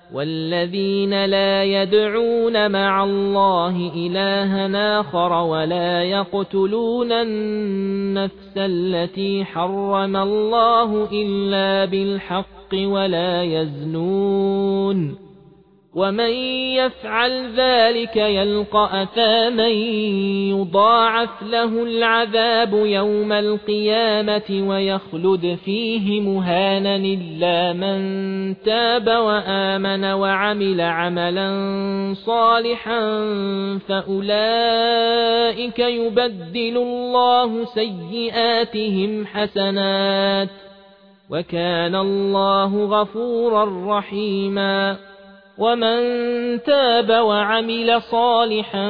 والذين لا يدعون مع الله إلها آخر ولا يقتلون النفس التي حرم الله إلا بالحق ولا يزنون ومن يفعل ذلك يلقى أثاما يضاعف له العذاب يوم القيامة ويخلد فيه مهانا إلا من تاب وآمن وعمل عملا صالحا فأولئك يبدل الله سيئاتهم حسنات وكان الله غفورا رحيما ومن تاب وعمل صالحا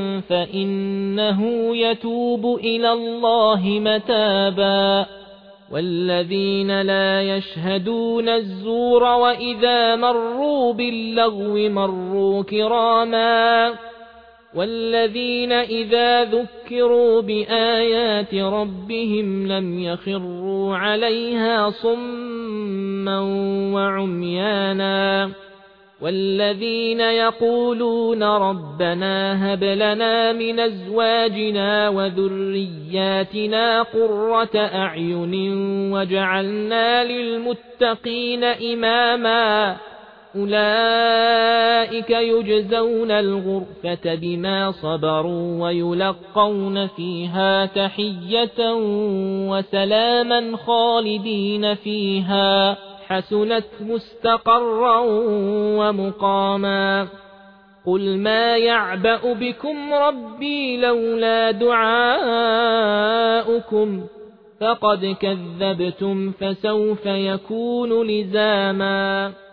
فإنه يتوب إلى الله متابا والذين لا يشهدون الزور وإذا مروا باللغو مروا كراما والذين إذا ذكروا بآيات ربهم لم يخروا عليها صما وعميانا والذين يقولون ربنا هب لنا من أزواجنا وذرياتنا قرة أعين واجعلنا للمتقين إماما أولئك يجزون الغرفة بما صبروا ويلقون فيها تحية وسلاما خالدين فيها حسنت مستقرا ومقاما قل ما يعبأ بكم ربي لولا دعاؤكم فقد كذبتم فسوف يكون لزاما